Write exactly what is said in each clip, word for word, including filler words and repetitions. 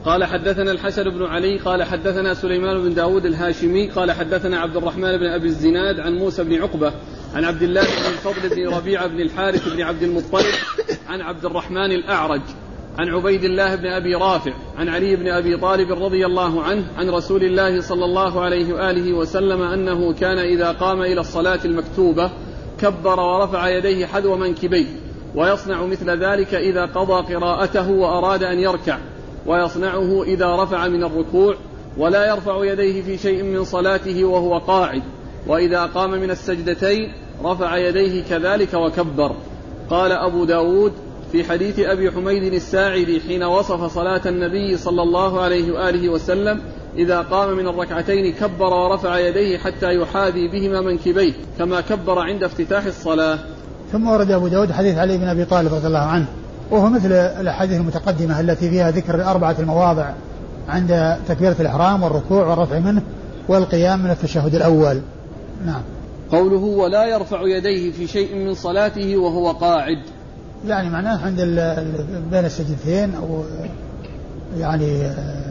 قال حدثنا الحسن بن علي قال حدثنا سليمان بن داود الهاشمي قال حدثنا عبد الرحمن بن أبي الزناد عن موسى بن عقبة عن عبد الله بن الفضل بن ربيعة بن الحارث بن عبد المطلب عن عبد الرحمن الأعرج عن عبيد الله بن أبي رافع عن علي بن أبي طالب رضي الله عنه عن رسول الله صلى الله عليه وآله وسلم أنه كان إذا قام إلى الصلاة المكتوبة كبر ورفع يديه حذو منكبيه، ويصنع مثل ذلك إذا قضى قراءته وأراد أن يركع، ويصنعه إذا رفع من الركوع، ولا يرفع يديه في شيء من صلاته وهو قاعد، وإذا قام من السجدتين رفع يديه كذلك وكبر. قال أبو داود في حديث أبي حميد الساعدي حين وصف صلاة النبي صلى الله عليه وآله وسلم إذا قام من الركعتين كبر ورفع يديه حتى يحاذي بهما منكبيه كما كبر عند افتتاح الصلاة. ثم ورد أبو داود حديث علي بن أبي طالب رضي الله عنه، وهو مثل الأحاديث المتقدمة التي فيها ذكر الأربعة المواضع عند تكبيرة الإحرام والركوع والرفع منه والقيام من التشهد الأول. نعم. قوله ولا يرفع يديه في شيء من صلاته وهو قاعد، يعني معناه عند بين السجدتين أو يعني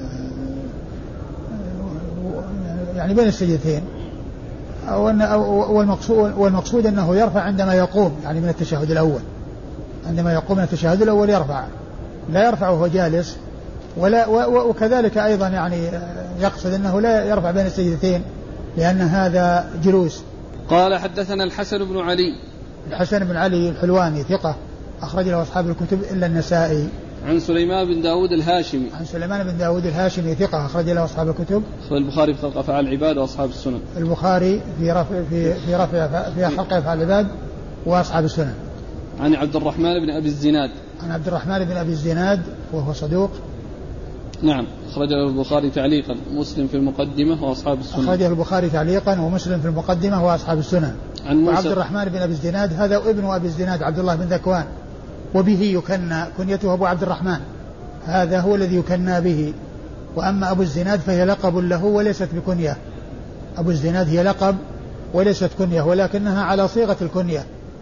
يعني بين السجدتين، أو أن والمقصود والمقصود أنه يرفع عندما يقوم يعني من التشهد الأول، عندما يقوم من التشهد الأول يرفع، لا يرفع وهو جالس، ولا وكذلك أيضا يعني يقصد أنه لا يرفع بين السجدتين لأن هذا جلوس. قال حدثنا الحسن بن علي. الحسن بن علي الحلواني ثقة أخرج له أصحاب الكتب إلا النسائي. عن سليمان بن داود الهاشمي. عن سليمان بن داود الهاشمي ثقة أخرج له أصحاب الكتب. أخرج البخاري في خلق أفعال العباد وأصحاب السنن. البخاري في رفع في في رفع في خلق أفعال العباد وأصحاب السنن. عن عبد الرحمن بن أبي الزناد. عن عبد الرحمن بن أبي الزناد وهو صدوق. نعم. أخرجه البخاري تعليقا، مسلم في المقدمة وأصحاب السنن. أخرجه البخاري تعليقا ومسلم في المقدمة وأصحاب السنن. عن موسى. وعبد الرحمن بن أبي الزناد هذا ابن أبي الزناد عبد الله بن ذكوان، وبه يكنى، كنيته أبو عبد الرحمن، هذا هو الذي يكنى به. وأما أبو الزناد فهي لقب له وليست بكنية. أبو الزناد هي لقب وليست كنية، ولكنها على صيغة الكنية،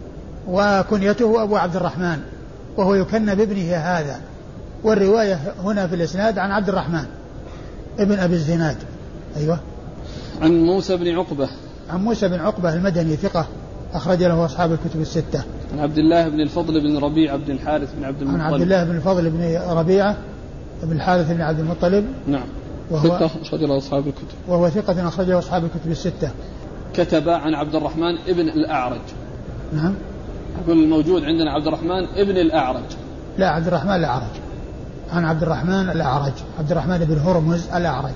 وكنيته أبو عبد الرحمن، وهو يكنى بابنه هذا. والرواية هنا في الإسناد عن عبد الرحمن ابن أبي الزناد. أيوة. عن موسى بن عقبة. عن موسى بن عقبة المدني ثقة أخرج له أصحاب الكتب الستة. عن عبد الله بن الفضل بن ربيعة بن الحارث بن عبد المطلب. عن عبد الله بن الفضل بن ربيعة بن الحارث بن عبد المطلب. نعم. وهو ثقة أخرج له أصحاب الكتب. وهو ثقة أخرج له أصحاب الكتب الستة. كتب عن عبد الرحمن ابن الأعرج. نعم. يقول الموجود عندنا عبد الرحمن ابن الأعرج. لا، عبد الرحمن الأعرج. عن عبد الرحمن الأعرج، عبد الرحمن بن هرمز الأعرج،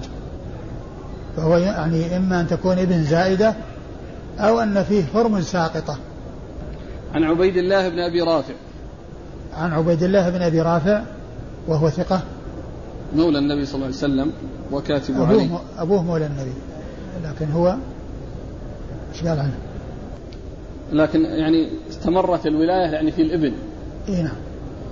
فهو يعني إما أن تكون ابن زائدة أو أن فيه هرمز ساقطة. عن عبيد الله بن أبي رافع. عن عبيد الله بن أبي رافع وهو ثقة مولى النبي صلى الله عليه وسلم وكاتب أبوه علي. أبوه مولى النبي، لكن هو إيش قال عنه؟ لكن يعني استمر في الولاية يعني في الابن. إيه نعم.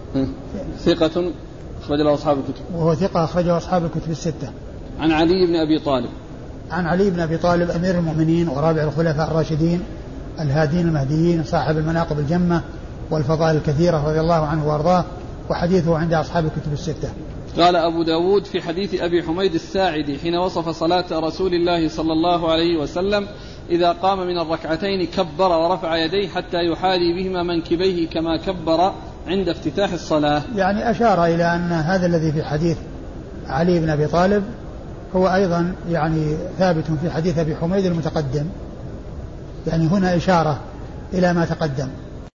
ثقة أخرج له أصحاب الكتب. وهو ثقة أخرجه أصحاب الكتب الستة. عن علي بن أبي طالب. عن علي بن أبي طالب أمير المؤمنين ورابع الخلفاء الراشدين الهادين المهديين صاحب المناقب الجمة والفضائل الكثيرة رضي الله عنه وأرضاه، وحديثه عند أصحاب الكتب الستة. قال أبو داود في حديث أبي حميد الساعدي حين وصف صلاة رسول الله صلى الله عليه وسلم إذا قام من الركعتين كبر ورفع يديه حتى يحاذي بهما منكبيه كما كبر عند افتتاح الصلاة. يعني أشار إلى أن هذا الذي في حديث علي بن أبي طالب هو أيضا يعني ثابت في حديث أبي حميد المتقدم، يعني هنا إشارة إلى ما تقدم.